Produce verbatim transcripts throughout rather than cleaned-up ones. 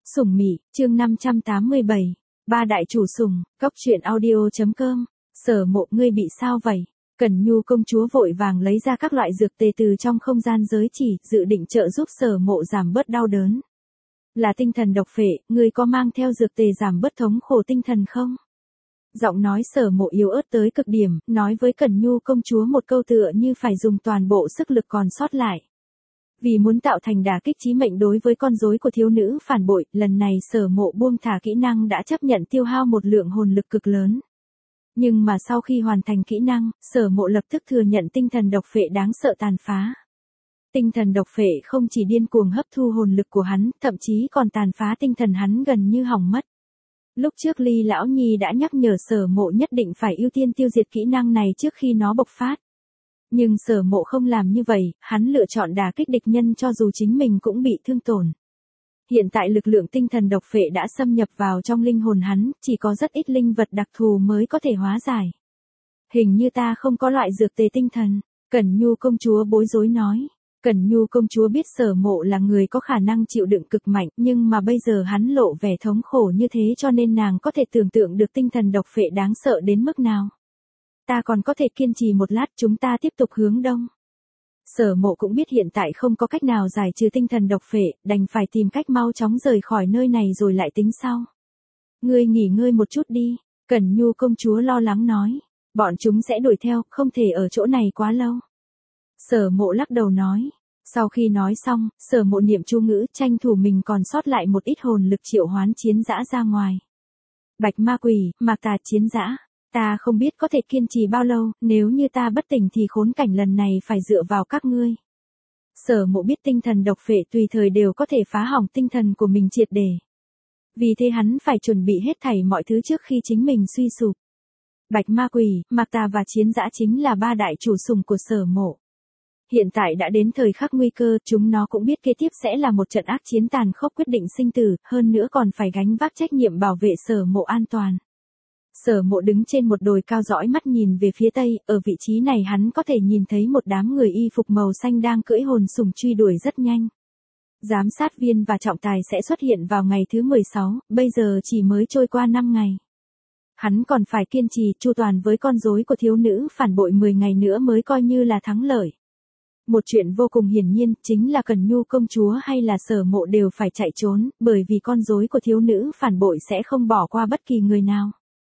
Sủng Mị, chương năm trăm tám mươi bảy. Ba đại chủ sủng, cốc truyện audio.com. Sở Mộ, ngươi bị sao vậy? Cẩn Nhu công chúa vội vàng lấy ra các loại dược tề từ trong không gian giới chỉ, dự định trợ giúp Sở Mộ giảm bớt đau đớn. Là tinh thần độc phệ, ngươi có mang theo dược tề giảm bớt thống khổ tinh thần không? Giọng nói Sở Mộ yếu ớt tới cực điểm, nói với Cẩn Nhu công chúa một câu tựa như phải dùng toàn bộ sức lực còn sót lại. Vì muốn tạo thành đả kích chí mệnh đối với con rối của thiếu nữ phản bội, lần này Sở Mộ buông thả kỹ năng đã chấp nhận tiêu hao một lượng hồn lực cực lớn. Nhưng mà sau khi hoàn thành kỹ năng, Sở Mộ lập tức thừa nhận tinh thần độc phệ đáng sợ tàn phá. Tinh thần độc phệ không chỉ điên cuồng hấp thu hồn lực của hắn, thậm chí còn tàn phá tinh thần hắn gần như hỏng mất. Lúc trước Ly Lão Nhi đã nhắc nhở Sở Mộ nhất định phải ưu tiên tiêu diệt kỹ năng này trước khi nó bộc phát. Nhưng Sở Mộ không làm như vậy, hắn lựa chọn đả kích địch nhân cho dù chính mình cũng bị thương tổn. Hiện tại lực lượng tinh thần độc phệ đã xâm nhập vào trong linh hồn hắn, chỉ có rất ít linh vật đặc thù mới có thể hóa giải. Hình như ta không có loại dược tề tinh thần, Cẩn Nhu công chúa bối rối nói. Cẩn Nhu công chúa biết Sở Mộ là người có khả năng chịu đựng cực mạnh, nhưng mà bây giờ hắn lộ vẻ thống khổ như thế cho nên nàng có thể tưởng tượng được tinh thần độc phệ đáng sợ đến mức nào. Ta còn có thể kiên trì một lát, chúng ta tiếp tục hướng đông. Sở Mộ cũng biết hiện tại không có cách nào giải trừ tinh thần độc phệ, đành phải tìm cách mau chóng rời khỏi nơi này rồi lại tính sau. Ngươi nghỉ ngơi một chút đi, Cẩn Nhu công chúa lo lắng nói. Bọn chúng sẽ đuổi theo, không thể ở chỗ này quá lâu. Sở Mộ lắc đầu nói. Sau khi nói xong, Sở Mộ niệm chú ngữ, tranh thủ mình còn sót lại một ít hồn lực triệu hoán chiến dã ra ngoài. Bạch ma quỷ, mạc tà chiến dã. Ta không biết có thể kiên trì bao lâu, nếu như ta bất tỉnh thì khốn cảnh lần này phải dựa vào các ngươi. Sở Mộ biết tinh thần độc phệ tùy thời đều có thể phá hỏng tinh thần của mình triệt để. Vì thế hắn phải chuẩn bị hết thảy mọi thứ trước khi chính mình suy sụp. Bạch ma quỷ, mạc tà và chiến dã chính là ba đại chủ sủng của Sở Mộ. Hiện tại đã đến thời khắc nguy cơ, chúng nó cũng biết kế tiếp sẽ là một trận ác chiến tàn khốc quyết định sinh tử, hơn nữa còn phải gánh vác trách nhiệm bảo vệ Sở Mộ an toàn. Sở Mộ đứng trên một đồi cao dõi mắt nhìn về phía tây, ở vị trí này hắn có thể nhìn thấy một đám người y phục màu xanh đang cưỡi hồn sủng truy đuổi rất nhanh. Giám sát viên và trọng tài sẽ xuất hiện vào ngày thứ mười sáu, bây giờ chỉ mới trôi qua năm ngày. Hắn còn phải kiên trì chu toàn với con rối của thiếu nữ phản bội mười ngày nữa mới coi như là thắng lợi. Một chuyện vô cùng hiển nhiên, chính là Cẩn Nhu công chúa hay là Sở Mộ đều phải chạy trốn, bởi vì con rối của thiếu nữ phản bội sẽ không bỏ qua bất kỳ người nào.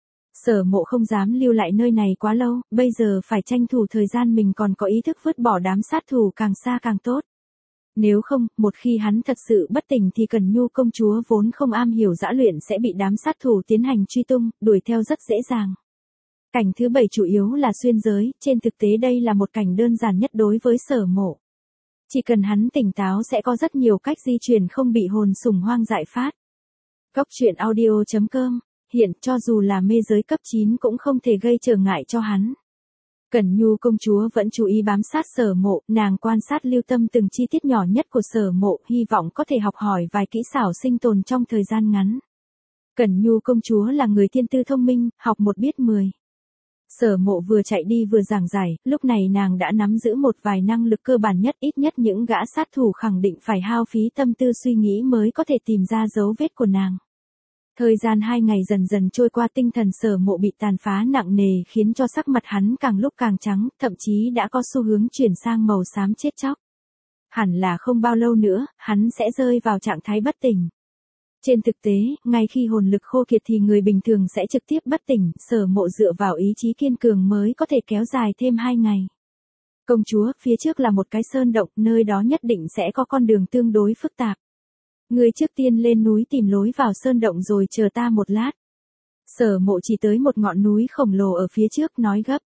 Sở Mộ không dám lưu lại nơi này quá lâu, bây giờ phải tranh thủ thời gian mình còn có ý thức vứt bỏ đám sát thủ càng xa càng tốt. Nếu không, một khi hắn thật sự bất tỉnh thì Cẩn Nhu công chúa vốn không am hiểu dã luyện sẽ bị đám sát thủ tiến hành truy tung, đuổi theo rất dễ dàng. Cảnh thứ bảy chủ yếu là xuyên giới, trên thực tế đây là một cảnh đơn giản nhất đối với Sở Mộ. Chỉ cần hắn tỉnh táo sẽ có rất nhiều cách di chuyển không bị hồn sủng hoang dại phát. Cốc truyện audio.com. Hiện cho dù là mê giới cấp chín cũng không thể gây trở ngại cho hắn. Cẩn Nhu công chúa vẫn chú ý bám sát Sở Mộ, nàng quan sát lưu tâm từng chi tiết nhỏ nhất của Sở Mộ, hy vọng có thể học hỏi vài kỹ xảo sinh tồn trong thời gian ngắn. Cẩn Nhu công chúa là người thiên tư thông minh, học một biết mười. Sở Mộ vừa chạy đi vừa giảng giải, lúc này nàng đã nắm giữ một vài năng lực cơ bản nhất, ít nhất những gã sát thủ khẳng định phải hao phí tâm tư suy nghĩ mới có thể tìm ra dấu vết của nàng. Thời gian hai ngày dần dần trôi qua, tinh thần Sở Mộ bị tàn phá nặng nề khiến cho sắc mặt hắn càng lúc càng trắng, thậm chí đã có xu hướng chuyển sang màu xám chết chóc. Hẳn là không bao lâu nữa, hắn sẽ rơi vào trạng thái bất tỉnh. Trên thực tế, ngay khi hồn lực khô kiệt thì người bình thường sẽ trực tiếp bất tỉnh, Sở Mộ dựa vào ý chí kiên cường mới có thể kéo dài thêm hai ngày. Công chúa, phía trước là một cái sơn động, nơi đó nhất định sẽ có con đường tương đối phức tạp. Ngươi trước tiên lên núi tìm lối vào sơn động rồi chờ ta một lát. Sở Mộ chỉ tới một ngọn núi khổng lồ ở phía trước nói gấp.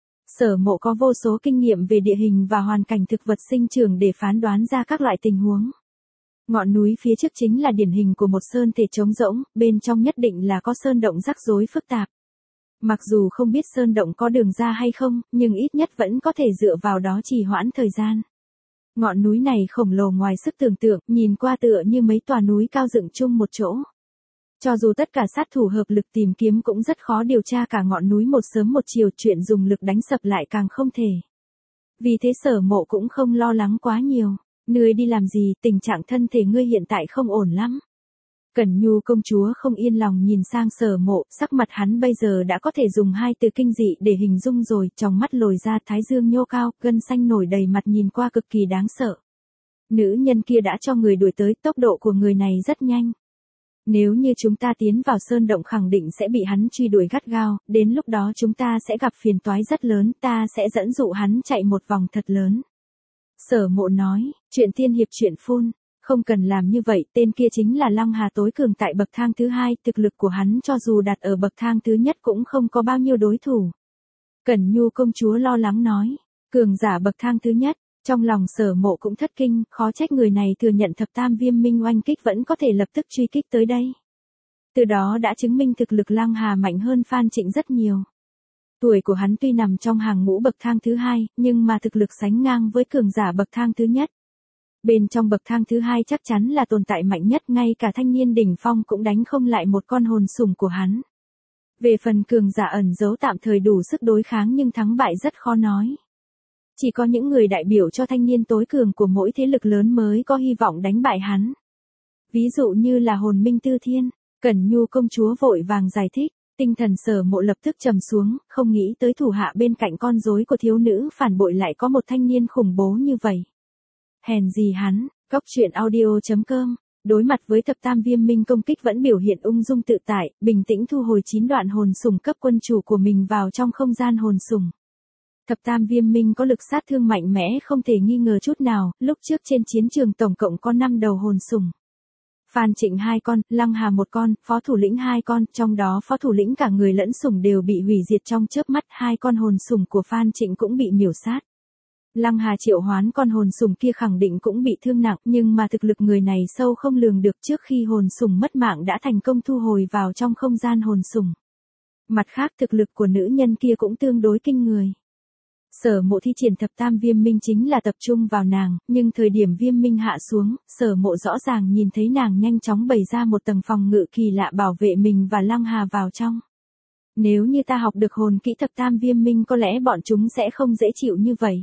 Sở Mộ có vô số kinh nghiệm về địa hình và hoàn cảnh thực vật sinh trưởng để phán đoán ra các loại tình huống. Ngọn núi phía trước chính là điển hình của một sơn thể trống rỗng, bên trong nhất định là có sơn động rắc rối phức tạp. Mặc dù không biết sơn động có đường ra hay không, nhưng ít nhất vẫn có thể dựa vào đó trì hoãn thời gian. Ngọn núi này khổng lồ ngoài sức tưởng tượng, nhìn qua tựa như mấy tòa núi cao dựng chung một chỗ. Cho dù tất cả sát thủ hợp lực tìm kiếm cũng rất khó điều tra cả ngọn núi một sớm một chiều, chuyện dùng lực đánh sập lại càng không thể. Vì thế Sở Mộ cũng không lo lắng quá nhiều. Ngươi đi làm gì, tình trạng thân thể ngươi hiện tại không ổn lắm. Cẩn Nhu công chúa không yên lòng nhìn sang Sở Mộ, sắc mặt hắn bây giờ đã có thể dùng hai từ kinh dị để hình dung rồi, trong mắt lồi ra, thái dương nhô cao, gân xanh nổi đầy mặt, nhìn qua cực kỳ đáng sợ. Nữ nhân kia đã cho người đuổi tới, tốc độ của người này rất nhanh. Nếu như chúng ta tiến vào sơn động khẳng định sẽ bị hắn truy đuổi gắt gao, đến lúc đó chúng ta sẽ gặp phiền toái rất lớn, ta sẽ dẫn dụ hắn chạy một vòng thật lớn. Sở Mộ nói, chuyện tiên hiệp chuyện phun, không cần làm như vậy, tên kia chính là Lăng Hà tối cường tại bậc thang thứ hai, thực lực của hắn cho dù đặt ở bậc thang thứ nhất cũng không có bao nhiêu đối thủ. Cẩn Nhu công chúa lo lắng nói, cường giả bậc thang thứ nhất. Trong lòng Sở Mộ cũng thất kinh, khó trách người này thừa nhận thập tam viêm minh oanh kích vẫn có thể lập tức truy kích tới đây. Từ đó đã chứng minh thực lực Lăng Hà mạnh hơn Phan Trịnh rất nhiều. Tuổi của hắn tuy nằm trong hàng ngũ bậc thang thứ hai, nhưng mà thực lực sánh ngang với cường giả bậc thang thứ nhất. Bên trong bậc thang thứ hai chắc chắn là tồn tại mạnh nhất, ngay cả thanh niên đỉnh phong cũng đánh không lại một con hồn sủng của hắn. Về phần cường giả ẩn giấu tạm thời đủ sức đối kháng nhưng thắng bại rất khó nói. Chỉ có những người đại biểu cho thanh niên tối cường của mỗi thế lực lớn mới có hy vọng đánh bại hắn. Ví dụ như là Hồn Minh Tư Thiên, Cẩn Nhu công chúa vội vàng giải thích, tinh thần Sở Mộ lập tức trầm xuống, không nghĩ tới thủ hạ bên cạnh con rối của thiếu nữ phản bội lại có một thanh niên khủng bố như vậy. Hèn gì hắn, Cóc Truyện Audio chấm com, đối mặt với thập tam viêm minh công kích vẫn biểu hiện ung dung tự tại, bình tĩnh thu hồi chín đoạn hồn sủng cấp quân chủ của mình vào trong không gian hồn sủng. Thập tam viêm minh có lực sát thương mạnh mẽ không thể nghi ngờ chút nào, lúc trước trên chiến trường tổng cộng có năm đầu hồn sủng. Phan Trịnh hai con, Lăng Hà một con, phó thủ lĩnh hai con, trong đó phó thủ lĩnh cả người lẫn sủng đều bị hủy diệt trong chớp mắt, hai con hồn sủng của Phan Trịnh cũng bị miểu sát. Lăng Hà triệu hoán con hồn sủng kia khẳng định cũng bị thương nặng, nhưng mà thực lực người này sâu không lường được, trước khi hồn sủng mất mạng đã thành công thu hồi vào trong không gian hồn sủng. Mặt khác thực lực của nữ nhân kia cũng tương đối kinh người. Sở Mộ thi triển thập tam viêm minh chính là tập trung vào nàng, nhưng thời điểm viêm minh hạ xuống, Sở Mộ rõ ràng nhìn thấy nàng nhanh chóng bày ra một tầng phòng ngự kỳ lạ bảo vệ mình và Lăng Hà vào trong. Nếu như ta học được hồn kỹ thập tam viêm minh có lẽ bọn chúng sẽ không dễ chịu như vậy.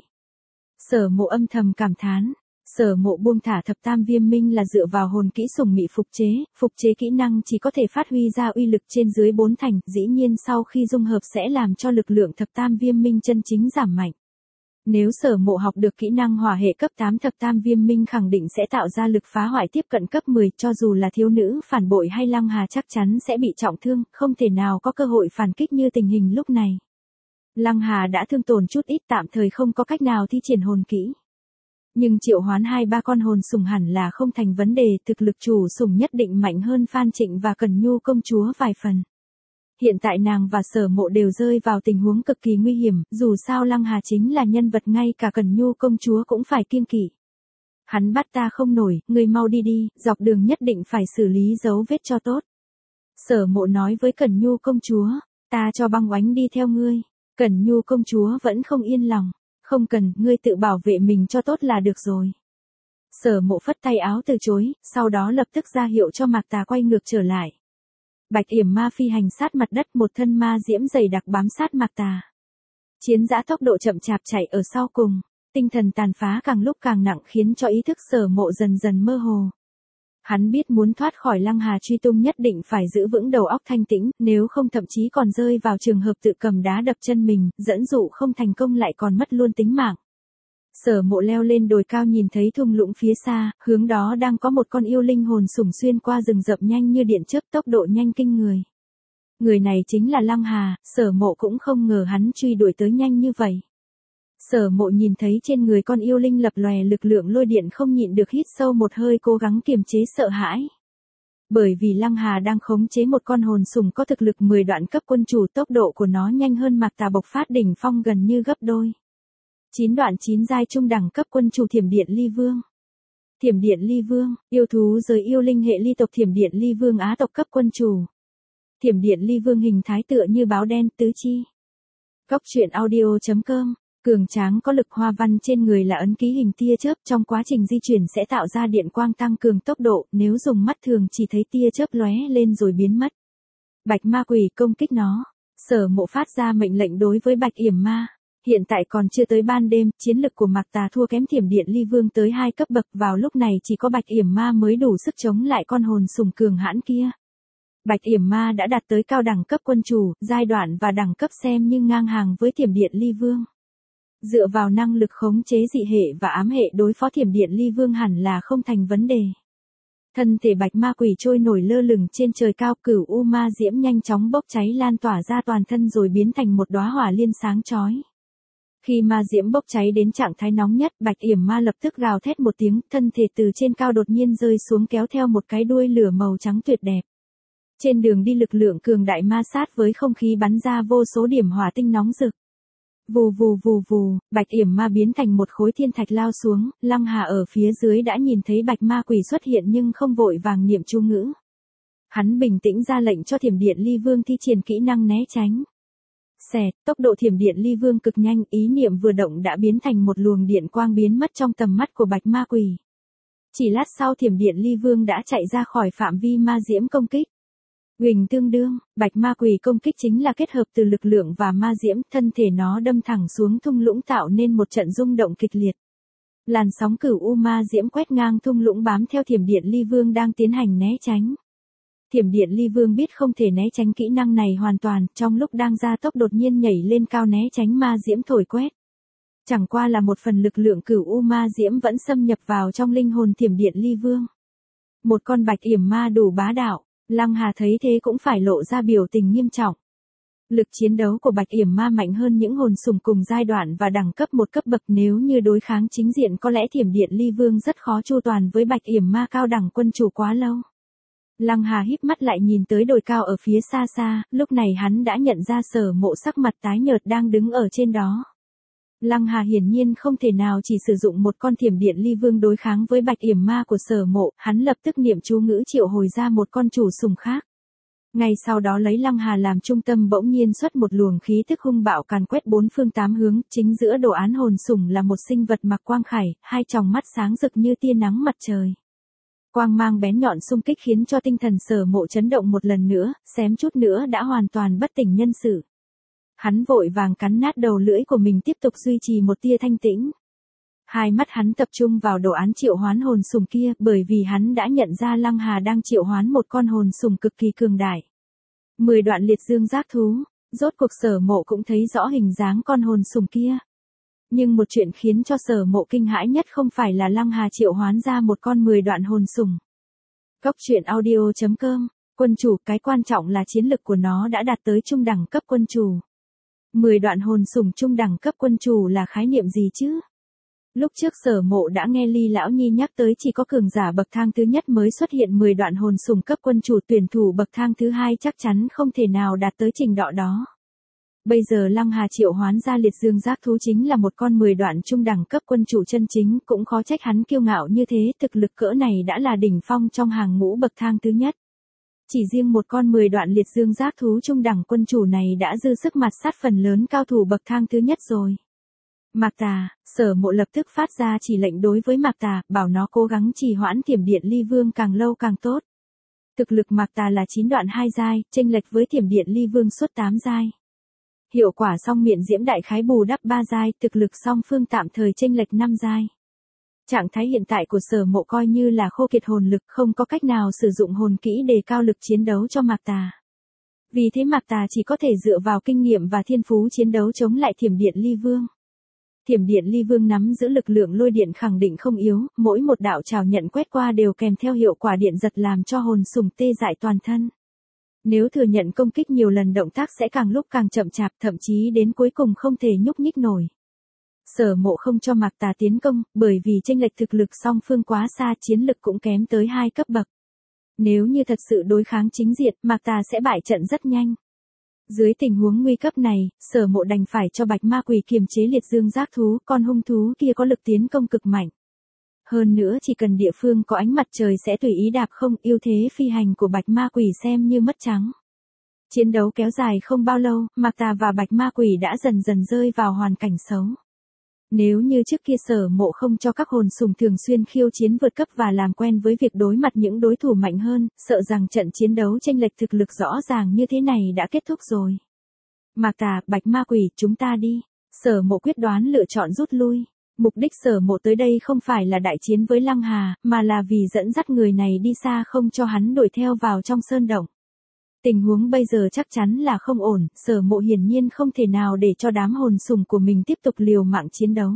Sở Mộ âm thầm cảm thán. Sở Mộ buông thả thập tam viêm minh là dựa vào hồn kỹ sủng mị phục chế, phục chế kỹ năng chỉ có thể phát huy ra uy lực trên dưới bốn thành, dĩ nhiên sau khi dung hợp sẽ làm cho lực lượng thập tam viêm minh chân chính giảm mạnh. Nếu Sở Mộ học được kỹ năng hỏa hệ cấp tám thập tam viêm minh khẳng định sẽ tạo ra lực phá hoại tiếp cận cấp mười, cho dù là thiếu nữ phản bội hay Lăng Hà chắc chắn sẽ bị trọng thương, không thể nào có cơ hội phản kích như tình hình lúc này. Lăng Hà đã thương tổn chút ít, tạm thời không có cách nào thi triển hồn kỹ. Nhưng triệu hoán hai ba con hồn sủng hẳn là không thành vấn đề, thực lực chủ sủng nhất định mạnh hơn Phan Trịnh và Cẩn Nhu công chúa vài phần. Hiện tại nàng và Sở Mộ đều rơi vào tình huống cực kỳ nguy hiểm, dù sao Lăng Hà chính là nhân vật ngay cả Cẩn Nhu công chúa cũng phải kiêng kỵ. Hắn bắt ta không nổi, ngươi mau đi đi, dọc đường nhất định phải xử lý dấu vết cho tốt. Sở Mộ nói với Cẩn Nhu công chúa, ta cho băng oánh đi theo ngươi. Cẩn Nhu công chúa vẫn không yên lòng. Không cần, ngươi tự bảo vệ mình cho tốt là được rồi. Sở Mộ phất tay áo từ chối, sau đó lập tức ra hiệu cho Mạc Tà quay ngược trở lại. Bạch Yểm Ma phi hành sát mặt đất, một thân ma diễm dày đặc bám sát Mạc Tà. Chiến dã tốc độ chậm chạp chạy ở sau cùng, tinh thần tàn phá càng lúc càng nặng khiến cho ý thức Sở Mộ dần dần mơ hồ. Hắn biết muốn thoát khỏi Lăng Hà truy tung nhất định phải giữ vững đầu óc thanh tĩnh, nếu không thậm chí còn rơi vào trường hợp tự cầm đá đập chân mình, dẫn dụ không thành công lại còn mất luôn tính mạng. Sở Mộ leo lên đồi cao nhìn thấy thung lũng phía xa, hướng đó đang có một con yêu linh hồn sủng xuyên qua rừng rậm nhanh như điện chớp, tốc độ nhanh kinh người. Người này chính là Lăng Hà, Sở Mộ cũng không ngờ hắn truy đuổi tới nhanh như vậy. Sở Mộ nhìn thấy trên người con yêu linh lập lòe lực lượng lôi điện không nhịn được hít sâu một hơi, cố gắng kiềm chế sợ hãi. Bởi vì Lăng Hà đang khống chế một con hồn sủng có thực lực mười đoạn cấp quân chủ, tốc độ của nó nhanh hơn Mạc Tà bộc phát đỉnh phong gần như gấp đôi. chín đoạn chín giai trung đẳng cấp quân chủ Thiểm Điện Ly Vương. Thiểm Điện Ly Vương, yêu thú giới yêu linh hệ ly tộc Thiểm Điện Ly Vương Á tộc cấp quân chủ. Thiểm Điện Ly Vương hình thái tựa như báo đen tứ chi. Cóc Truyện Audio chấm com. Cường tráng có lực hoa văn trên người là ấn ký hình tia chớp, trong quá trình di chuyển sẽ tạo ra điện quang tăng cường tốc độ, nếu dùng mắt thường chỉ thấy tia chớp lóe lên rồi biến mất. Bạch Ma Quỷ công kích nó. Sở Mộ phát ra mệnh lệnh đối với Bạch Yểm Ma. Hiện tại còn chưa tới ban đêm, chiến lực của Mạc Tà thua kém Thiểm Điện Ly Vương tới hai cấp bậc, vào lúc này chỉ có Bạch Yểm Ma mới đủ sức chống lại con hồn sùng cường hãn kia. Bạch Yểm Ma đã đạt tới cao đẳng cấp quân chủ, giai đoạn và đẳng cấp xem như ngang hàng với Thiểm Điện Ly Vương. Dựa vào năng lực khống chế dị hệ và ám hệ đối phó Thiểm Điện Ly Vương hẳn là không thành vấn đề. Thân thể bạch ma quỷ trôi nổi lơ lửng trên trời cao, cửu u ma diễm nhanh chóng bốc cháy lan tỏa ra toàn thân rồi biến thành một đóa hỏa liên sáng chói. Khi ma diễm bốc cháy đến trạng thái nóng nhất, Bạch Yểm Ma lập tức gào thét một tiếng, thân thể từ trên cao đột nhiên rơi xuống kéo theo một cái đuôi lửa màu trắng tuyệt đẹp. Trên đường đi lực lượng cường đại ma sát với không khí bắn ra vô số điểm hỏa tinh nóng rực. Vù vù vù vù, Bạch Yểm Ma biến thành một khối thiên thạch lao xuống, Lăng Hà ở phía dưới đã nhìn thấy bạch ma quỷ xuất hiện nhưng không vội vàng niệm chú ngữ. Hắn bình tĩnh ra lệnh cho Thiểm Điện Ly Vương thi triển kỹ năng né tránh. Xẹt, tốc độ Thiểm Điện Ly Vương cực nhanh, ý niệm vừa động đã biến thành một luồng điện quang biến mất trong tầm mắt của bạch ma quỷ. Chỉ lát sau Thiểm Điện Ly Vương đã chạy ra khỏi phạm vi ma diễm công kích. Huỳnh tương đương, bạch ma quỷ công kích chính là kết hợp từ lực lượng và ma diễm, thân thể nó đâm thẳng xuống thung lũng tạo nên một trận rung động kịch liệt. Làn sóng cửu u ma diễm quét ngang thung lũng bám theo Thiểm Điện Ly Vương đang tiến hành né tránh. Thiểm Điện Ly Vương biết không thể né tránh kỹ năng này hoàn toàn, trong lúc đang gia tốc đột nhiên nhảy lên cao né tránh ma diễm thổi quét. Chẳng qua là một phần lực lượng cửu u ma diễm vẫn xâm nhập vào trong linh hồn Thiểm Điện Ly Vương. Một con bạch yểm ma đủ bá đạo. Lăng Hà thấy thế cũng phải lộ ra biểu tình nghiêm trọng. Lực chiến đấu của bạch yểm ma mạnh hơn những hồn sùng cùng giai đoạn và đẳng cấp một cấp bậc, nếu như đối kháng chính diện có lẽ Thiểm Điện Ly Vương rất khó chu toàn với bạch yểm ma cao đẳng quân chủ quá lâu. Lăng Hà híp mắt lại nhìn tới đồi cao ở phía xa xa, lúc này hắn đã nhận ra Sở Mộ sắc mặt tái nhợt đang đứng ở trên đó. Lăng Hà hiển nhiên không thể nào chỉ sử dụng một con Thiểm Điện Ly Vương đối kháng với bạch yểm ma của Sở Mộ, hắn lập tức niệm chú ngữ triệu hồi ra một con chủ sùng khác. Ngay sau đó lấy Lăng Hà làm trung tâm bỗng nhiên xuất một luồng khí tức hung bạo càn quét bốn phương tám hướng, chính giữa đồ án hồn sùng là một sinh vật mặc quang khải, hai tròng mắt sáng rực như tia nắng mặt trời. Quang mang bén nhọn xung kích khiến cho tinh thần Sở Mộ chấn động một lần nữa, xém chút nữa đã hoàn toàn bất tỉnh nhân sự. Hắn vội vàng cắn nát đầu lưỡi của mình tiếp tục duy trì một tia thanh tĩnh. Hai mắt hắn tập trung vào đồ án triệu hoán hồn sùng kia, bởi vì hắn đã nhận ra Lăng Hà đang triệu hoán một con hồn sùng cực kỳ cường đại. Mười đoạn liệt dương giác thú, rốt cuộc Sở Mộ cũng thấy rõ hình dáng con hồn sùng kia. Nhưng một chuyện khiến cho Sở Mộ kinh hãi nhất không phải là Lăng Hà triệu hoán ra một con mười đoạn hồn sùng. Cốc truyện audio chấm com, quân chủ, cái quan trọng là chiến lực của nó đã đạt tới trung đẳng cấp quân chủ. mười đoạn hồn sùng trung đẳng cấp quân chủ là khái niệm gì chứ? Lúc trước Sở Mộ đã nghe Ly Lão Nhi nhắc tới chỉ có cường giả bậc thang thứ nhất mới xuất hiện mười đoạn hồn sùng cấp quân chủ, tuyển thủ bậc thang thứ hai chắc chắn không thể nào đạt tới trình độ đó. Bây giờ Lăng Hà triệu hoán ra liệt dương giác thú chính là một con mười đoạn trung đẳng cấp quân chủ chân chính, cũng khó trách hắn kiêu ngạo như thế, thực lực cỡ này đã là đỉnh phong trong hàng ngũ bậc thang thứ nhất. Chỉ riêng một con mười đoạn liệt dương giác thú trung đẳng quân chủ này đã dư sức mặt sát phần lớn cao thủ bậc thang thứ nhất rồi. Mạc Tà, Sở Mộ lập tức phát ra chỉ lệnh đối với Mạc Tà, bảo nó cố gắng trì hoãn Thiểm Điện Ly Vương càng lâu càng tốt. Thực lực Mạc Tà là chín đoạn hai giai, chênh lệch với Thiểm Điện Ly Vương suốt tám giai. Hiệu quả song miện diễm đại khái bù đắp ba giai, thực lực song phương tạm thời chênh lệch năm giai. Trạng thái hiện tại của Sở Mộ coi như là khô kiệt hồn lực, không có cách nào sử dụng hồn kỹ đề cao lực chiến đấu cho Mạc Tà. Vì thế Mạc Tà chỉ có thể dựa vào kinh nghiệm và thiên phú chiến đấu chống lại Thiểm Điện Ly Vương. Thiểm Điện Ly Vương nắm giữ lực lượng lôi điện khẳng định không yếu, mỗi một đạo trảo nhận quét qua đều kèm theo hiệu quả điện giật làm cho hồn sùng tê dại toàn thân. Nếu thừa nhận công kích nhiều lần động tác sẽ càng lúc càng chậm chạp, thậm chí đến cuối cùng không thể nhúc nhích nổi. Sở Mộ không cho Mạc Tà tiến công, bởi vì chênh lệch thực lực song phương quá xa, chiến lực cũng kém tới hai cấp bậc. Nếu như thật sự đối kháng chính diện, Mạc Tà sẽ bại trận rất nhanh. Dưới tình huống nguy cấp này, Sở Mộ đành phải cho bạch ma quỷ kiềm chế liệt dương giác thú, con hung thú kia có lực tiến công cực mạnh. Hơn nữa chỉ cần địa phương có ánh mặt trời sẽ tùy ý đạp không, ưu thế phi hành của bạch ma quỷ xem như mất trắng. Chiến đấu kéo dài không bao lâu, Mạc Tà và bạch ma quỷ đã dần dần rơi vào hoàn cảnh xấu. Nếu như trước kia Sở Mộ không cho các hồn sùng thường xuyên khiêu chiến vượt cấp và làm quen với việc đối mặt những đối thủ mạnh hơn, sợ rằng trận chiến đấu chênh lệch thực lực rõ ràng như thế này đã kết thúc rồi. Mạc Tà, bạch ma quỷ, chúng ta đi. Sở Mộ quyết đoán lựa chọn rút lui. Mục đích Sở Mộ tới đây không phải là đại chiến với Lăng Hà, mà là vì dẫn dắt người này đi xa không cho hắn đuổi theo vào trong sơn động. Tình huống bây giờ chắc chắn là không ổn, Sở Mộ hiển nhiên không thể nào để cho đám hồn sùng của mình tiếp tục liều mạng chiến đấu.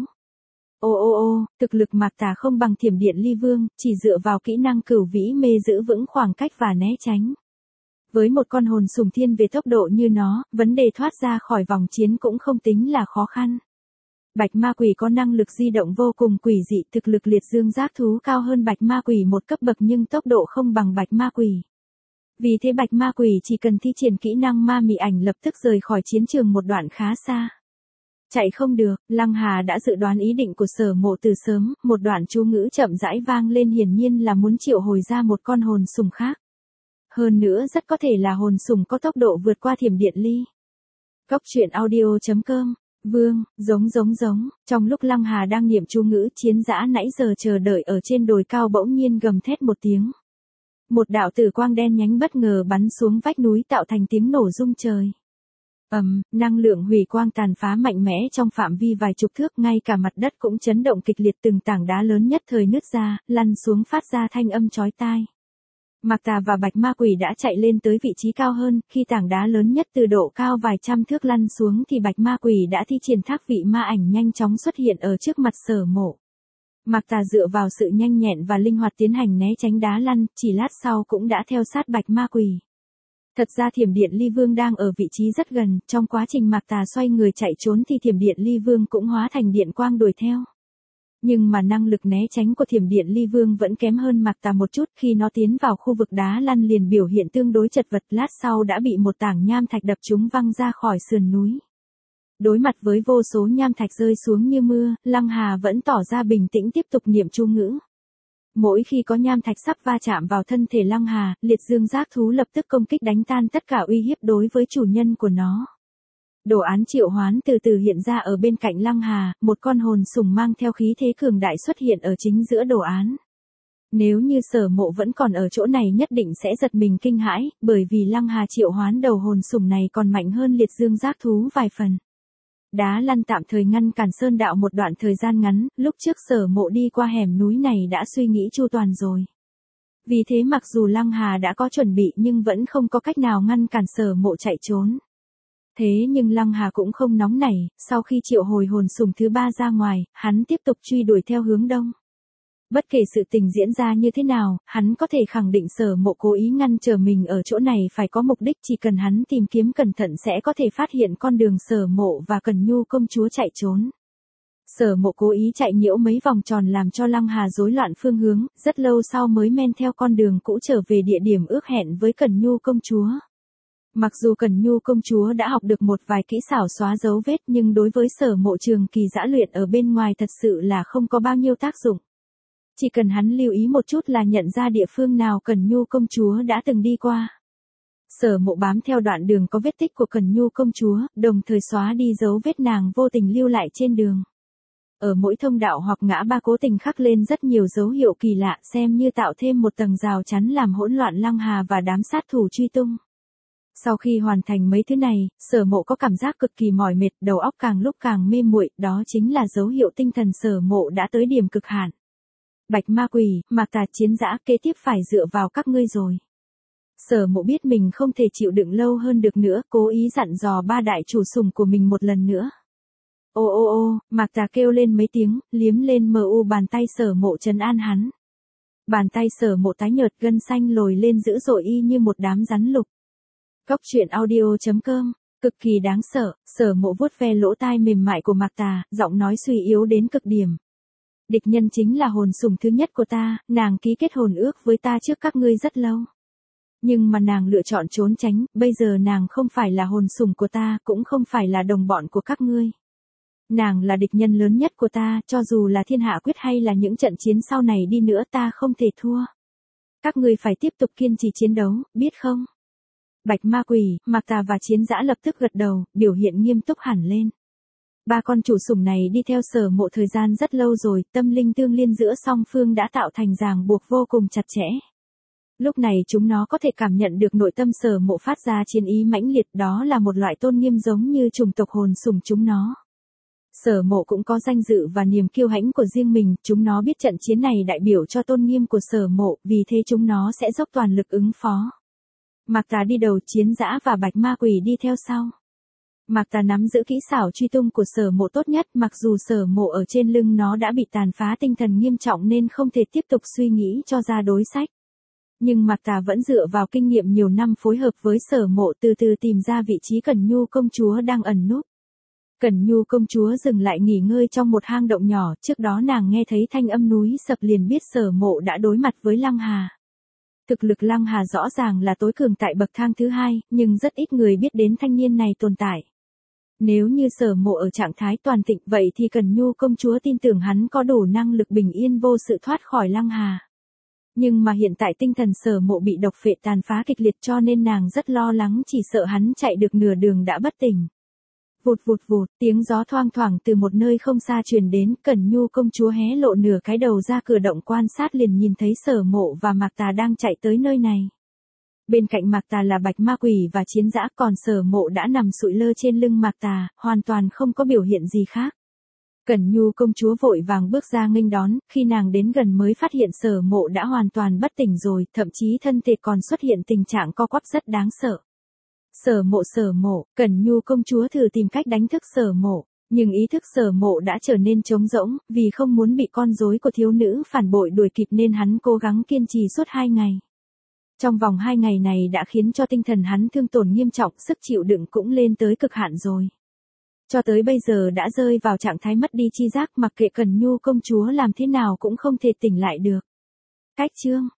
Ô ô ô, thực lực Mạc Tà không bằng Thiểm Điện Ly Vương, chỉ dựa vào kỹ năng Cửu Vĩ Mê giữ vững khoảng cách và né tránh. Với một con hồn sùng thiên về tốc độ như nó, vấn đề thoát ra khỏi vòng chiến cũng không tính là khó khăn. Bạch ma quỷ có năng lực di động vô cùng quỷ dị, thực lực liệt dương giác thú cao hơn bạch ma quỷ một cấp bậc nhưng tốc độ không bằng bạch ma quỷ. Vì thế bạch ma quỷ chỉ cần thi triển kỹ năng ma mị ảnh lập tức rời khỏi chiến trường một đoạn khá xa. Chạy không được, Lăng Hà đã dự đoán ý định của Sở Mộ từ sớm, một đoạn chú ngữ chậm rãi vang lên hiển nhiên là muốn triệu hồi ra một con hồn sùng khác. Hơn nữa rất có thể là hồn sùng có tốc độ vượt qua Thiểm Điện Ly. Cốc truyện audio chấm com Vương, giống giống giống, trong lúc Lăng Hà đang niệm chú ngữ chiến dã nãy giờ chờ đợi ở trên đồi cao bỗng nhiên gầm thét một tiếng. Một đạo tử quang đen nhánh bất ngờ bắn xuống vách núi tạo thành tiếng nổ rung trời. Ầm, um, năng lượng hủy quang tàn phá mạnh mẽ trong phạm vi vài chục thước, ngay cả mặt đất cũng chấn động kịch liệt, từng tảng đá lớn nhất thời nứt ra, lăn xuống phát ra thanh âm chói tai. Mạc Tà và Bạch Ma Quỷ đã chạy lên tới vị trí cao hơn, khi tảng đá lớn nhất từ độ cao vài trăm thước lăn xuống thì Bạch Ma Quỷ đã thi triển thác vị ma ảnh nhanh chóng xuất hiện ở trước mặt Sở Mộ. Mạc Tà dựa vào sự nhanh nhẹn và linh hoạt tiến hành né tránh đá lăn, chỉ lát sau cũng đã theo sát Bạch Ma Quỷ. Thật ra Thiểm Điện Ly Vương đang ở vị trí rất gần, trong quá trình Mạc Tà xoay người chạy trốn thì Thiểm Điện Ly Vương cũng hóa thành điện quang đuổi theo. Nhưng mà năng lực né tránh của Thiểm Điện Ly Vương vẫn kém hơn Mạc Tà một chút, khi nó tiến vào khu vực đá lăn liền biểu hiện tương đối chật vật, lát sau đã bị một tảng nham thạch đập trúng văng ra khỏi sườn núi. Đối mặt với vô số nham thạch rơi xuống như mưa, Lăng Hà vẫn tỏ ra bình tĩnh tiếp tục niệm chú ngữ. Mỗi khi có nham thạch sắp va chạm vào thân thể Lăng Hà, liệt dương giác thú lập tức công kích đánh tan tất cả uy hiếp đối với chủ nhân của nó. Đồ án triệu hoán từ từ hiện ra ở bên cạnh Lăng Hà, một con hồn sùng mang theo khí thế cường đại xuất hiện ở chính giữa đồ án. Nếu như Sở Mộ vẫn còn ở chỗ này nhất định sẽ giật mình kinh hãi, bởi vì Lăng Hà triệu hoán đầu hồn sùng này còn mạnh hơn liệt dương giác thú vài phần. Đá lăn tạm thời ngăn cản sơn đạo một đoạn thời gian ngắn, lúc trước Sở Mộ đi qua hẻm núi này đã suy nghĩ chu toàn rồi. Vì thế mặc dù Lăng Hà đã có chuẩn bị nhưng vẫn không có cách nào ngăn cản Sở Mộ chạy trốn. Thế nhưng Lăng Hà cũng không nóng nảy, sau khi triệu hồi hồn sùng thứ ba ra ngoài, hắn tiếp tục truy đuổi theo hướng đông. Bất kể sự tình diễn ra như thế nào, hắn có thể khẳng định Sở Mộ cố ý ngăn trở mình ở chỗ này phải có mục đích, chỉ cần hắn tìm kiếm cẩn thận sẽ có thể phát hiện con đường Sở Mộ và Cần Nhu công chúa chạy trốn. Sở Mộ cố ý chạy nhiễu mấy vòng tròn làm cho Lăng Hà rối loạn phương hướng, rất lâu sau mới men theo con đường cũ trở về địa điểm ước hẹn với Cần Nhu công chúa. Mặc dù Cần Nhu công chúa đã học được một vài kỹ xảo xóa dấu vết nhưng đối với Sở Mộ trường kỳ dã luyện ở bên ngoài thật sự là không có bao nhiêu tác dụng. Chỉ cần hắn lưu ý một chút là nhận ra địa phương nào Cần Nhu công chúa đã từng đi qua. Sở Mộ bám theo đoạn đường có vết tích của Cần Nhu công chúa, đồng thời xóa đi dấu vết nàng vô tình lưu lại trên đường. Ở mỗi thông đạo hoặc ngã ba cố tình khắc lên rất nhiều dấu hiệu kỳ lạ, xem như tạo thêm một tầng rào chắn làm hỗn loạn Lăng Hà và đám sát thủ truy tung. Sau khi hoàn thành mấy thứ này, Sở Mộ có cảm giác cực kỳ mỏi mệt, đầu óc càng lúc càng mê muội, đó chính là dấu hiệu tinh thần Sở Mộ đã tới điểm cực hạn. Bạch Ma Quỷ, Mạc Tà, chiến dã, kế tiếp phải dựa vào các ngươi rồi. Sở Mộ biết mình không thể chịu đựng lâu hơn được nữa, cố ý dặn dò ba đại chủ sùng của mình một lần nữa. Ô ô ô, Mạc Tà kêu lên mấy tiếng, liếm lên mờ u bàn tay Sở Mộ trấn an hắn. Bàn tay Sở Mộ tái nhợt, gân xanh lồi lên dữ dội y như một đám rắn lục. Cốc truyện audio chấm com, cực kỳ đáng sợ, Sở Mộ vuốt ve lỗ tai mềm mại của Mạc Tà, giọng nói suy yếu đến cực điểm. Địch nhân chính là hồn sùng thứ nhất của ta, nàng ký kết hồn ước với ta trước các ngươi rất lâu. Nhưng mà nàng lựa chọn trốn tránh, bây giờ nàng không phải là hồn sùng của ta, cũng không phải là đồng bọn của các ngươi. Nàng là địch nhân lớn nhất của ta, cho dù là thiên hạ quyết hay là những trận chiến sau này đi nữa ta không thể thua. Các ngươi phải tiếp tục kiên trì chiến đấu, biết không? Bạch Ma Quỷ, Mạc Tà và chiến dã lập tức gật đầu, biểu hiện nghiêm túc hẳn lên. Ba con chủ sủng này đi theo Sở Mộ thời gian rất lâu rồi, tâm linh tương liên giữa song phương đã tạo thành ràng buộc vô cùng chặt chẽ. Lúc này chúng nó có thể cảm nhận được nội tâm Sở Mộ phát ra chiến ý mãnh liệt, đó là một loại tôn nghiêm giống như chủng tộc hồn sủng chúng nó. Sở Mộ cũng có danh dự và niềm kiêu hãnh của riêng mình, chúng nó biết trận chiến này đại biểu cho tôn nghiêm của Sở Mộ, vì thế chúng nó sẽ dốc toàn lực ứng phó. Mạc Tà đi đầu, Chiến Dã và Bạch Ma Quỷ đi theo sau. Mạc Tà nắm giữ kỹ xảo truy tung của Sở Mộ tốt nhất, mặc dù Sở Mộ ở trên lưng nó đã bị tàn phá tinh thần nghiêm trọng nên không thể tiếp tục suy nghĩ cho ra đối sách. Nhưng Mạc Tà vẫn dựa vào kinh nghiệm nhiều năm phối hợp với Sở Mộ từ từ tìm ra vị trí Cẩn Nhu công chúa đang ẩn núp. Cẩn Nhu công chúa dừng lại nghỉ ngơi trong một hang động nhỏ, trước đó nàng nghe thấy thanh âm núi sập liền biết Sở Mộ đã đối mặt với Lăng Hà. Thực lực Lăng Hà rõ ràng là tối cường tại bậc thang thứ hai, nhưng rất ít người biết đến thanh niên này tồn tại. Nếu như Sở Mộ ở trạng thái toàn thịnh vậy thì Cẩn Nhu công chúa tin tưởng hắn có đủ năng lực bình yên vô sự thoát khỏi Lăng Hà. Nhưng mà hiện tại tinh thần Sở Mộ bị độc phệ tàn phá kịch liệt cho nên nàng rất lo lắng, chỉ sợ hắn chạy được nửa đường đã bất tỉnh. Vụt vụt vụt, tiếng gió thoang thoảng từ một nơi không xa truyền đến, Cẩn Nhu công chúa hé lộ nửa cái đầu ra cửa động quan sát liền nhìn thấy Sở Mộ và Mạc Tà đang chạy tới nơi này. Bên cạnh Mạc Tà là Bạch Ma Quỷ và Chiến Dã, còn Sở Mộ đã nằm sụi lơ trên lưng Mạc Tà, hoàn toàn không có biểu hiện gì khác. Cẩn Nhu công chúa vội vàng bước ra nghênh đón, khi nàng đến gần mới phát hiện Sở Mộ đã hoàn toàn bất tỉnh rồi, thậm chí thân thể còn xuất hiện tình trạng co quắp rất đáng sợ. Sở Mộ Sở Mộ, Cẩn Nhu công chúa thử tìm cách đánh thức Sở Mộ, nhưng ý thức Sở Mộ đã trở nên trống rỗng, vì không muốn bị con rối của thiếu nữ phản bội đuổi kịp nên hắn cố gắng kiên trì suốt hai ngày. Trong vòng hai ngày này đã khiến cho tinh thần hắn thương tổn nghiêm trọng, sức chịu đựng cũng lên tới cực hạn rồi. Cho tới bây giờ đã rơi vào trạng thái mất đi chi giác, mặc kệ Cẩn Nhu công chúa làm thế nào cũng không thể tỉnh lại được. Cách chương